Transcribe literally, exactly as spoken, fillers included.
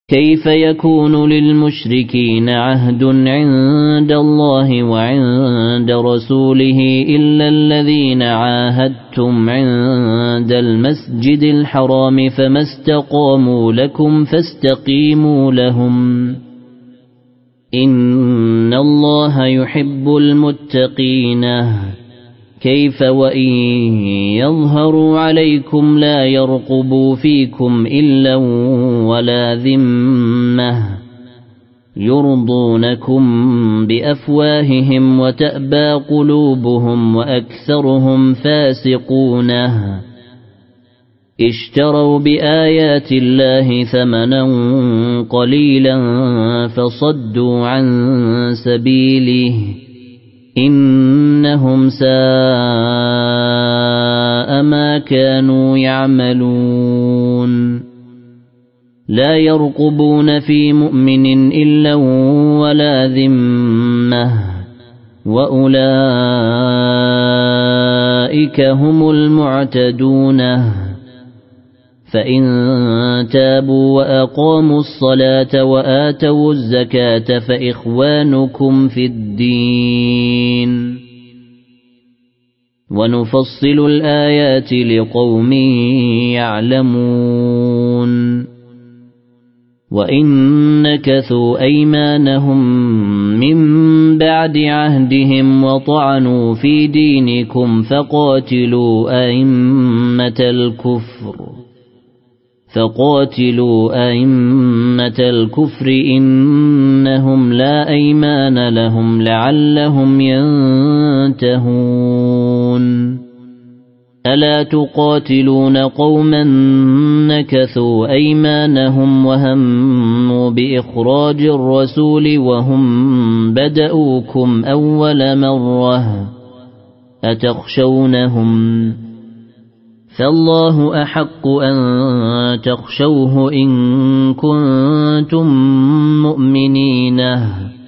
كيف يكون للمشركين عهد عند الله وعند رسوله إلا الذين عاهدتم عند المسجد الحرام فما استقاموا لكم فاستقيموا لهم إن الله يحب المتقين كيف وإن يظهروا عليكم لا يرقبوا فيكم إلا ولا ذمة يرضونكم بأفواههم وتأبى قلوبهم وأكثرهم فاسقون اشتروا بآيات الله ثمنا قليلا فصدوا عن سبيله إنهم ساء ما كانوا يعملون لا يرقبون في مؤمن إلا ولا ذمة وأولئك هم المعتدون فإن تابوا وأقاموا الصلاة وآتوا الزكاة فإخوانكم في الدين ونفصل الآيات لقوم يعلمون وإن نكثوا أيمانهم من بعد عهدهم وطعنوا في دينكم فقاتلوا أئمة الكفر فقاتلوا أئمة الكفر إنهم لا أيمان لهم لعلهم ينتهون ألا تقاتلون قوما نكثوا أيمانهم وهموا بإخراج الرسول وهم بدأوكم أول مرة أتخشونهم فالله أحق أن تخشوه إن كنتم مؤمنين